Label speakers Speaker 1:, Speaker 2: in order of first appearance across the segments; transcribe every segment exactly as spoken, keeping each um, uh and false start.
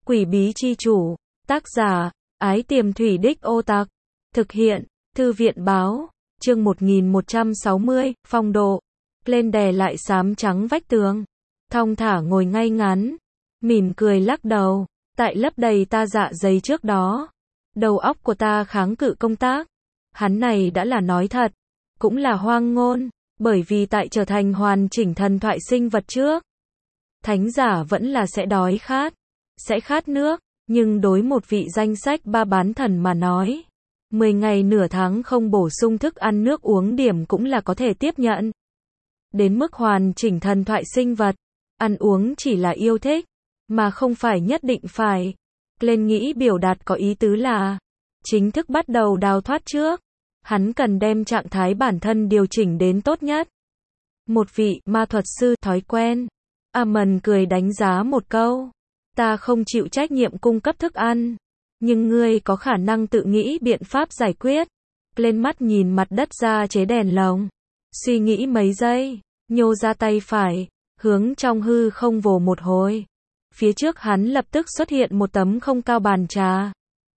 Speaker 1: Quỷ bí chi chủ, tác giả, Ái Tiềm Thủy Đích Ô Tặc, thực hiện, Thư viện báo, chương một nghìn một trăm sáu mươi, phong độ, lên đè lại xám trắng vách tường, thong thả ngồi ngay ngắn, mỉm cười lắc đầu, tại lấp đầy ta dạ dày trước đó, đầu óc của ta kháng cự công tác, hắn này đã là nói thật, cũng là hoang ngôn, bởi vì tại trở thành hoàn chỉnh thần thoại sinh vật trước, thánh giả vẫn là sẽ đói khát, sẽ khát nước, nhưng đối một vị danh sách ba bán thần mà nói, mười ngày nửa tháng không bổ sung thức ăn nước uống điểm cũng là có thể tiếp nhận. Đến mức hoàn chỉnh thần thoại sinh vật, ăn uống chỉ là yêu thích, mà không phải nhất định phải. Lên nghĩ biểu đạt có ý tứ là, chính thức bắt đầu đào thoát trước, hắn cần đem trạng thái bản thân điều chỉnh đến tốt nhất. Một vị ma thuật sư thói quen, Amon cười đánh giá một câu, ta không chịu trách nhiệm cung cấp thức ăn, nhưng ngươi có khả năng tự nghĩ biện pháp giải quyết. Lên mắt nhìn mặt đất ra chế đèn lồng, suy nghĩ mấy giây, nhô ra tay phải, hướng trong hư không vồ một hồi. Phía trước hắn lập tức xuất hiện một tấm không cao bàn trà.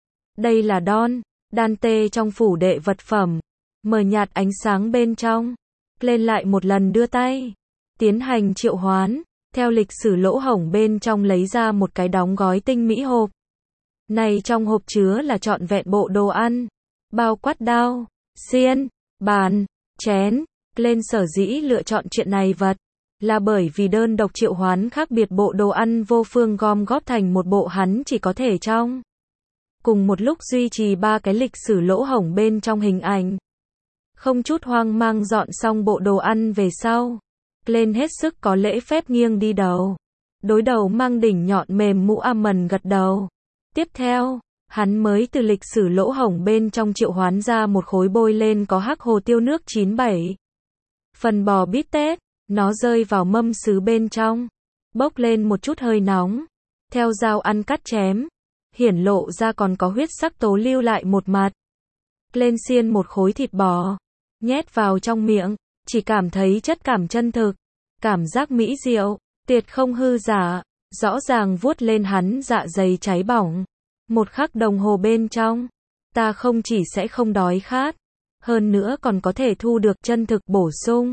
Speaker 1: Đây là Don, Dante trong phủ đệ vật phẩm, mờ nhạt ánh sáng bên trong. Lên lại một lần đưa tay, tiến hành triệu hoán, theo lịch sử lỗ hổng bên trong lấy ra một cái đóng gói tinh mỹ hộp. Này trong hộp chứa là trọn vẹn bộ đồ ăn, bao quát đao, xiên, bàn, chén. Lên sở dĩ lựa chọn chuyện này vật, là bởi vì đơn độc triệu hoán khác biệt bộ đồ ăn vô phương gom góp thành một bộ hắn chỉ có thể trong cùng một lúc duy trì ba cái lịch sử lỗ hổng bên trong hình ảnh. Không chút hoang mang dọn xong bộ đồ ăn về sau, lên hết sức có lễ phép nghiêng đi đầu, đối đầu mang đỉnh nhọn mềm mũ Amon gật đầu. Tiếp theo, hắn mới từ lịch sử lỗ hổng bên trong triệu hoán ra một khối bôi lên có hắc hồ tiêu nước chín bảy phần bò bít tết, nó rơi vào mâm sứ bên trong, bốc lên một chút hơi nóng, theo dao ăn cắt chém, hiển lộ ra còn có huyết sắc tố lưu lại một mặt. Lên xiên một khối thịt bò, nhét vào trong miệng, chỉ cảm thấy chất cảm chân thực, cảm giác mỹ diệu, tuyệt không hư giả, rõ ràng vuốt lên hắn dạ dày cháy bỏng. Một khắc đồng hồ bên trong, ta không chỉ sẽ không đói khát, hơn nữa còn có thể thu được chân thực bổ sung.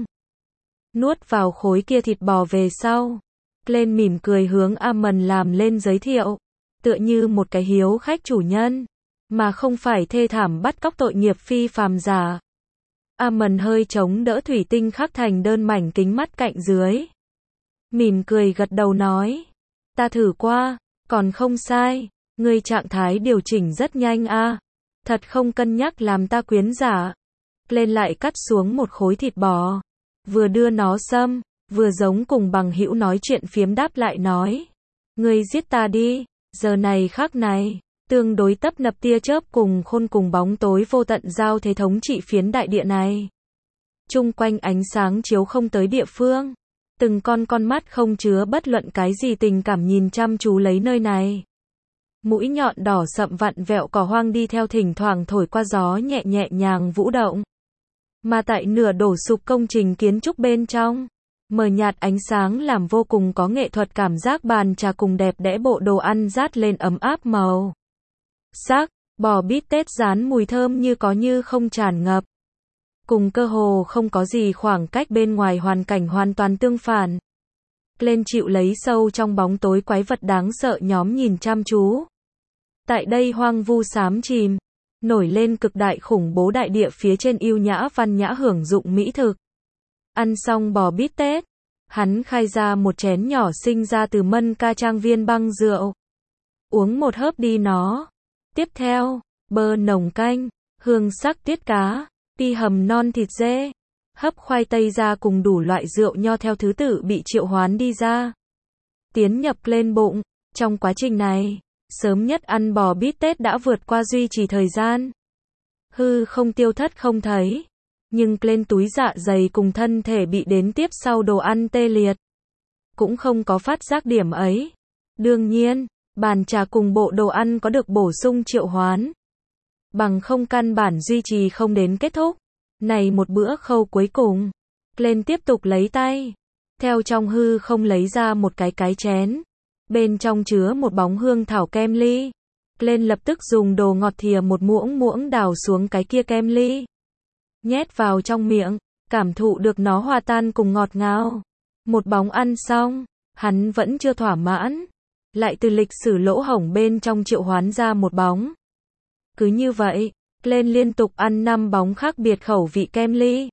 Speaker 1: Nuốt vào khối kia thịt bò về sau, lên mỉm cười hướng Amon làm lên giới thiệu, tựa như một cái hiếu khách chủ nhân, mà không phải thê thảm bắt cóc tội nghiệp phi phàm giả. Amon hơi chống đỡ thủy tinh khắc thành đơn mảnh kính mắt cạnh dưới, mỉm cười gật đầu nói, ta thử qua, còn không sai, ngươi trạng thái điều chỉnh rất nhanh a, thật không cân nhắc làm ta quyến giả. Lên lại cắt xuống một khối thịt bò, vừa đưa nó xâm, vừa giống cùng bằng hữu nói chuyện phiếm đáp lại nói, ngươi giết ta đi. Giờ này khắc này, tương đối tấp nập tia chớp cùng khôn cùng bóng tối vô tận giao thế thống trị phiến đại địa này. Chung quanh ánh sáng chiếu không tới địa phương, từng con con mắt không chứa bất luận cái gì tình cảm nhìn chăm chú lấy nơi này. Mũi nhọn đỏ sậm vặn vẹo cỏ hoang đi theo thỉnh thoảng thổi qua gió nhẹ nhẹ nhàng vũ động. Mà tại nửa đổ sụp công trình kiến trúc bên trong, mờ nhạt ánh sáng làm vô cùng có nghệ thuật cảm giác bàn trà cùng đẹp đẽ bộ đồ ăn rát lên ấm áp màu sắc, bò bít tết rán mùi thơm như có như không tràn ngập. Cùng cơ hồ không có gì khoảng cách bên ngoài hoàn cảnh hoàn toàn tương phản. Lên chịu lấy sâu trong bóng tối quái vật đáng sợ nhóm nhìn chăm chú. Tại đây hoang vu xám chìm, nổi lên cực đại khủng bố đại địa phía trên yêu nhã văn nhã hưởng dụng mỹ thực. Ăn xong bò bít tết, hắn khai ra một chén nhỏ sinh ra từ mân ca trang viên băng rượu. Uống một hớp đi nó. Tiếp theo, bơ nồng canh, hương sắc tiết cá, ti hầm non thịt dê, hấp khoai tây ra cùng đủ loại rượu nho theo thứ tự bị triệu hoán đi ra. Tiến nhập lên bụng, trong quá trình này, sớm nhất ăn bò bít tết đã vượt qua duy trì thời gian. Hư không tiêu thất không thấy. Nhưng lên túi dạ dày cùng thân thể bị đến tiếp sau đồ ăn tê liệt. Cũng không có phát giác điểm ấy. Đương nhiên, bàn trà cùng bộ đồ ăn có được bổ sung triệu hoán. Bằng không căn bản duy trì không đến kết thúc. Này một bữa khâu cuối cùng. Lên tiếp tục lấy tay. Theo trong hư không lấy ra một cái cái chén. Bên trong chứa một bóng hương thảo kem ly. Glenn lập tức dùng đồ ngọt thìa một muỗng muỗng đào xuống cái kia kem ly. Nhét vào trong miệng, cảm thụ được nó hòa tan cùng ngọt ngào. Một bóng ăn xong, hắn vẫn chưa thỏa mãn. Lại từ lịch sử lỗ hổng bên trong triệu hoán ra một bóng. Cứ như vậy, Glenn liên tục ăn năm bóng khác biệt khẩu vị kem ly.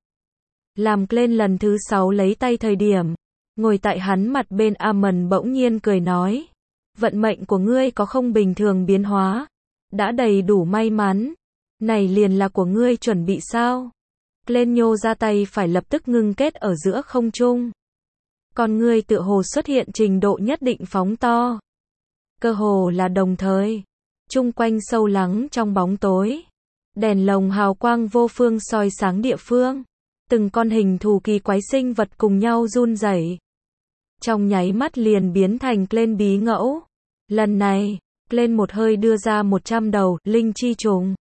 Speaker 1: Làm Glenn lần thứ sáu lấy tay thời điểm, ngồi tại hắn mặt bên Amon bỗng nhiên cười nói. Vận mệnh của ngươi có không bình thường biến hóa. Đã đầy đủ may mắn. Này liền là của ngươi chuẩn bị sao? Glenn nhô ra tay phải lập tức ngưng kết ở giữa không trung. Còn ngươi tựa hồ xuất hiện trình độ nhất định phóng to. Cơ hồ là đồng thời. Chung quanh sâu lắng trong bóng tối. Đèn lồng hào quang vô phương soi sáng địa phương. Từng con hình thù kỳ quái sinh vật cùng nhau run rẩy. Trong nháy mắt liền biến thành Glenn bí ngẫu. Lần này, Glenn một hơi đưa ra một trăm đầu linh chi trùng.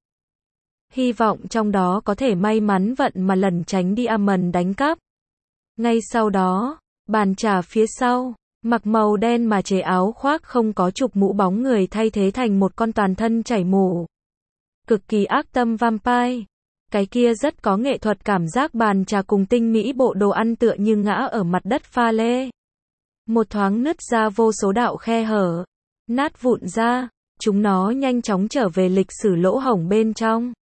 Speaker 1: Hy vọng trong đó có thể may mắn vận mà lẩn tránh đi Amon đánh cắp. Ngay sau đó, bàn trà phía sau, mặc màu đen mà chế áo khoác không có chụp mũ bóng người thay thế thành một con toàn thân chảy mủ. Cực kỳ ác tâm vampire. Cái kia rất có nghệ thuật cảm giác bàn trà cùng tinh mỹ bộ đồ ăn tựa như ngã ở mặt đất pha lê. Một thoáng nứt ra vô số đạo khe hở. Nát vụn ra, chúng nó nhanh chóng trở về lịch sử lỗ hổng bên trong.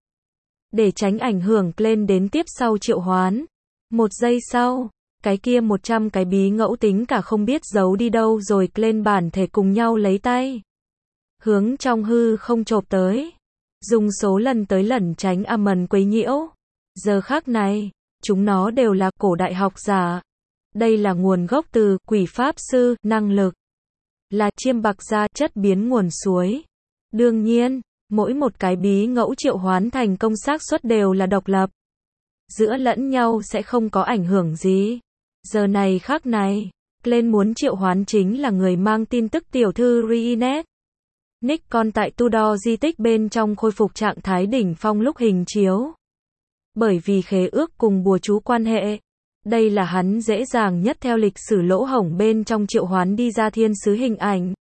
Speaker 1: Để tránh ảnh hưởng lên đến tiếp sau triệu hoán. Một giây sau, cái kia một trăm cái bí ngẫu tính cả không biết giấu đi đâu rồi lên bản thể cùng nhau lấy tay. Hướng trong hư không chộp tới. Dùng số lần tới lẩn tránh Amon quấy nhiễu. Giờ khắc này, chúng nó đều là cổ đại học giả. Đây là nguồn gốc từ quỷ pháp sư, năng lực. Là chiêm bạc gia chất biến nguồn suối. Đương nhiên, mỗi một cái bí ngẫu triệu hoán thành công xác suất đều là độc lập. Giữa lẫn nhau sẽ không có ảnh hưởng gì. Giờ này khắc này, Glenn muốn triệu hoán chính là người mang tin tức tiểu thư Reinette. Nick còn tại Tudor di tích bên trong khôi phục trạng thái đỉnh phong lúc hình chiếu. Bởi vì khế ước cùng bùa chú quan hệ. Đây là hắn dễ dàng nhất theo lịch sử lỗ hổng bên trong triệu hoán đi ra thiên sứ hình ảnh.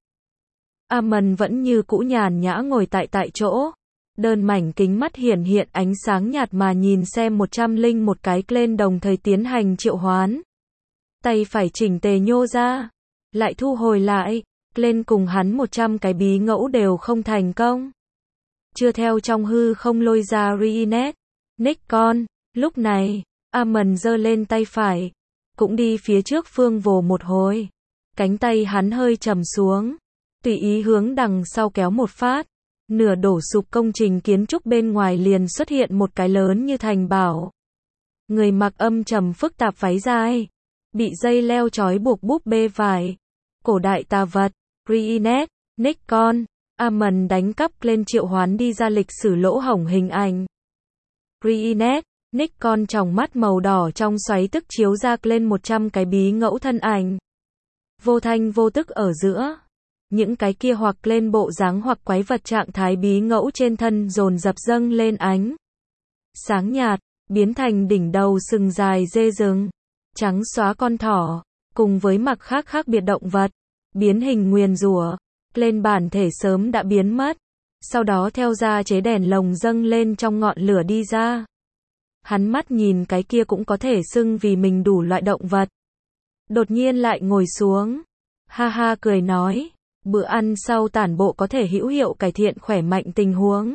Speaker 1: Amon vẫn như cũ nhàn nhã ngồi tại tại chỗ. Đơn mảnh kính mắt hiển hiện ánh sáng nhạt mà nhìn xem một trăm linh một cái Glenn đồng thời tiến hành triệu hoán. Tay phải chỉnh tề nhô ra. Lại thu hồi lại. Glenn cùng hắn một trăm cái bí ngẫu đều không thành công. Chưa theo trong hư không lôi ra Reinette. Nick con. Lúc này, Amon giơ lên tay phải. Cũng đi phía trước phương vồ một hồi. Cánh tay hắn hơi trầm xuống. Tùy ý hướng đằng sau kéo một phát. Nửa đổ sụp công trình kiến trúc bên ngoài liền xuất hiện một cái lớn như thành bảo. Người mặc âm trầm phức tạp váy dài. Bị dây leo trói buộc búp bê vải. Cổ đại tà vật. Reinette, Nick con. Amon đánh cắp lên triệu hoán đi ra lịch sử lỗ hổng hình ảnh. Reinette, Nick con tròng mắt màu đỏ trong xoáy tức chiếu ra lên một trăm cái bí ngẫu thân ảnh. Vô thanh vô tức ở giữa. Những cái kia hoặc lên bộ dáng hoặc quái vật trạng thái bí ngẫu trên thân dồn dập dâng lên ánh. Sáng nhạt, biến thành đỉnh đầu sừng dài dê rừng. Trắng xóa con thỏ, cùng với mặc khác khác biệt động vật. Biến hình nguyền rủa. Lên bản thể sớm đã biến mất. Sau đó theo ra chế đèn lồng dâng lên trong ngọn lửa đi ra. Hắn mắt nhìn cái kia cũng có thể xưng vì mình đủ loại động vật. Đột nhiên lại ngồi xuống. Ha ha cười nói. Bữa ăn sau tản bộ có thể hữu hiệu cải thiện khỏe mạnh tình huống.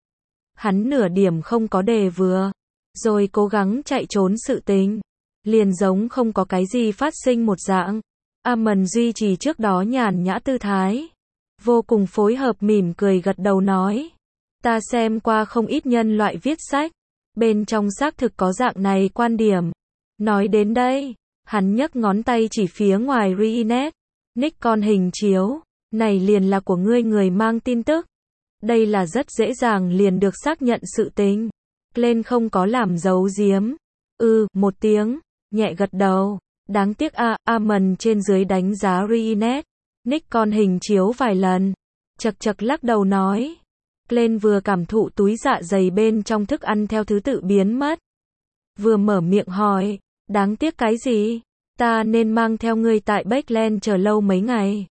Speaker 1: Hắn nửa điểm không có đề vừa. Rồi cố gắng chạy trốn sự tình. Liền giống không có cái gì phát sinh một dạng. Amon duy trì trước đó nhàn nhã tư thái. Vô cùng phối hợp mỉm cười gật đầu nói. Ta xem qua không ít nhân loại viết sách. Bên trong xác thực có dạng này quan điểm. Nói đến đây, hắn nhấc ngón tay chỉ phía ngoài Reinette. Nick con hình chiếu. Này liền là của ngươi người mang tin tức. Đây là rất dễ dàng liền được xác nhận sự tình. Glenn không có làm giấu giếm. Ừ, một tiếng, nhẹ gật đầu. Đáng tiếc a, Amon trên dưới đánh giá Reinette. Nick con hình chiếu vài lần. Chật chật lắc đầu nói. Glenn vừa cảm thụ túi dạ dày bên trong thức ăn theo thứ tự biến mất. Vừa mở miệng hỏi. Đáng tiếc cái gì? Ta nên mang theo ngươi tại Backland chờ lâu mấy ngày.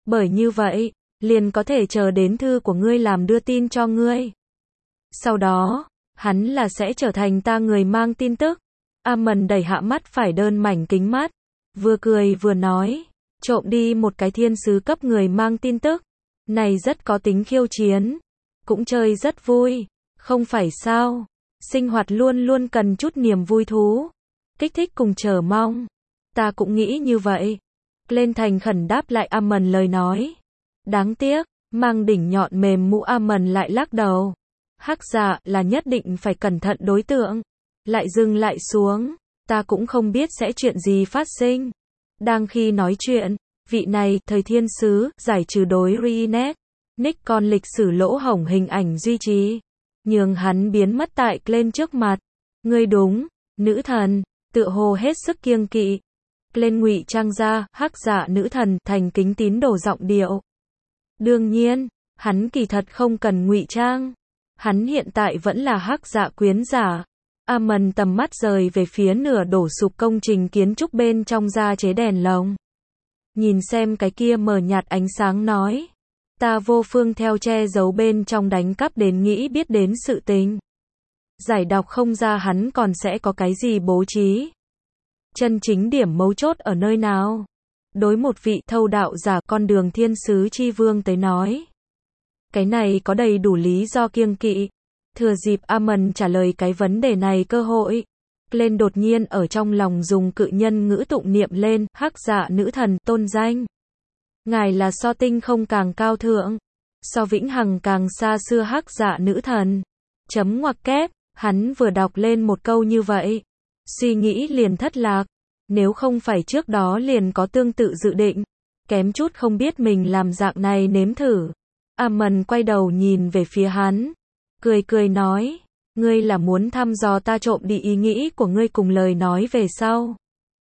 Speaker 1: Bởi như vậy, liền có thể chờ đến thư của ngươi làm đưa tin cho ngươi. Sau đó, hắn là sẽ trở thành ta người mang tin tức. Amon đẩy hạ mắt phải đơn mảnh kính mắt, vừa cười vừa nói, trộm đi một cái thiên sứ cấp người mang tin tức. Này rất có tính khiêu chiến, cũng chơi rất vui, không phải sao? Sinh hoạt luôn luôn cần chút niềm vui thú, kích thích cùng chờ mong. Ta cũng nghĩ như vậy. Lên thành khẩn đáp lại Amon lời nói. Đáng tiếc, mang đỉnh nhọn mềm mũ Amon lại lắc đầu. Hắc dạ là nhất định phải cẩn thận đối tượng. Lại dừng lại xuống, ta cũng không biết sẽ chuyện gì phát sinh. Đang khi nói chuyện, vị này, thời thiên sứ, giải trừ đối Reenet, Nick còn lịch sử lỗ hổng hình ảnh duy trì, nhường hắn biến mất tại Glenn trước mặt. Ngươi đúng, nữ thần, tựa hồ hết sức kiêng kỵ. Glenn ngụy trang ra, hắc dạ nữ thần, thành kính tín đồ giọng điệu. Đương nhiên, hắn kỳ thật không cần ngụy trang. Hắn hiện tại vẫn là hắc dạ quyến giả. Amon tầm mắt rời về phía nửa đổ sụp công trình kiến trúc bên trong gia chế đèn lồng. Nhìn xem cái kia mờ nhạt ánh sáng nói. Ta vô phương theo che giấu bên trong đánh cắp đến nghĩ biết đến sự tình. Giải đọc không ra hắn còn sẽ có cái gì bố trí. Chân chính điểm mấu chốt ở nơi nào? Đối một vị thâu đạo giả con đường thiên sứ chi vương tới nói. Cái này có đầy đủ lý do kiêng kỵ. Thừa dịp Amon trả lời cái vấn đề này cơ hội. Glenn đột nhiên ở trong lòng dùng cự nhân ngữ tụng niệm lên, hắc dạ nữ thần, tôn danh. Ngài là so tinh không càng cao thượng, so vĩnh hằng càng xa xưa hắc dạ nữ thần. Chấm ngoặc kép, hắn vừa đọc lên một câu như vậy. Suy nghĩ liền thất lạc. Nếu không phải trước đó liền có tương tự dự định. Kém chút không biết mình làm dạng này nếm thử. Amon quay đầu nhìn về phía hắn. Cười cười nói, ngươi là muốn thăm dò ta trộm đi ý nghĩ của ngươi cùng lời nói về sau.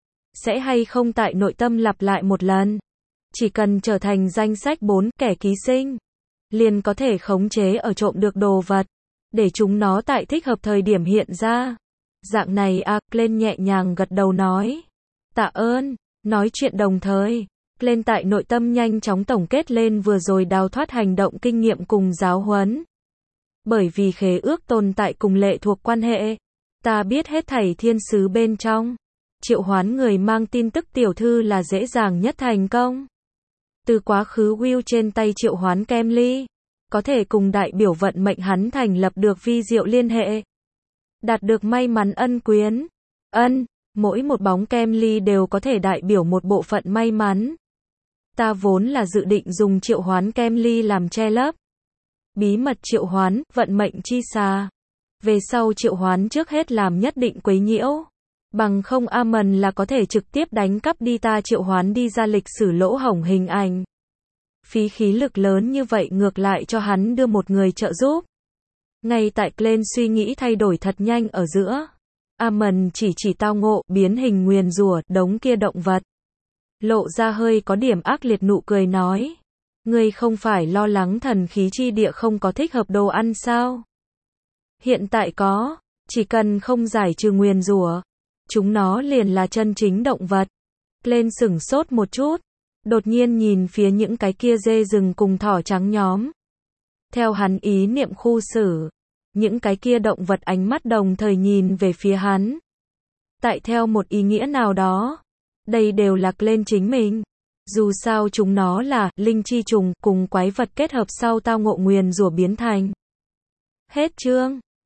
Speaker 1: Sẽ hay không tại nội tâm lặp lại một lần. Chỉ cần trở thành danh sách bốn kẻ ký sinh, liền có thể khống chế ở trộm được đồ vật, để chúng nó tại thích hợp thời điểm hiện ra. Dạng này à, Glenn nhẹ nhàng gật đầu nói. Tạ ơn, nói chuyện đồng thời. Glenn tại nội tâm nhanh chóng tổng kết lên vừa rồi đào thoát hành động kinh nghiệm cùng giáo huấn. Bởi vì khế ước tồn tại cùng lệ thuộc quan hệ. Ta biết hết thảy thiên sứ bên trong. Triệu hoán người mang tin tức tiểu thư là dễ dàng nhất thành công. Từ quá khứ Will trên tay triệu hoán Kemly. Có thể cùng đại biểu vận mệnh hắn thành lập được vi diệu liên hệ. Đạt được may mắn ân quyến. Ân, mỗi một bóng Kemly đều có thể đại biểu một bộ phận may mắn. Ta vốn là dự định dùng triệu hoán Kemly làm che lấp. Bí mật triệu hoán, vận mệnh chi xà. Về sau triệu hoán trước hết làm nhất định quấy nhiễu. Bằng không Amon là có thể trực tiếp đánh cắp đi ta triệu hoán đi ra lịch sử lỗ hổng hình ảnh. Phí khí lực lớn như vậy ngược lại cho hắn đưa một người trợ giúp. Ngay tại Glenn suy nghĩ thay đổi thật nhanh ở giữa. Amon chỉ chỉ tao ngộ, biến hình nguyền rủa, đống kia động vật. Lộ ra hơi có điểm ác liệt nụ cười nói. Ngươi không phải lo lắng thần khí chi địa không có thích hợp đồ ăn sao? Hiện tại có, chỉ cần không giải trừ nguyền rủa, chúng nó liền là chân chính động vật. Glenn sửng sốt một chút, đột nhiên nhìn phía những cái kia dê rừng cùng thỏ trắng nhóm. Theo hắn ý niệm khu xử, những cái kia động vật ánh mắt đồng thời nhìn về phía hắn. Tại theo một ý nghĩa nào đó, đây đều là Glenn chính mình. Dù sao chúng nó là linh chi trùng cùng quái vật kết hợp sau tao ngộ nguyền rủa biến thành. Hết chương.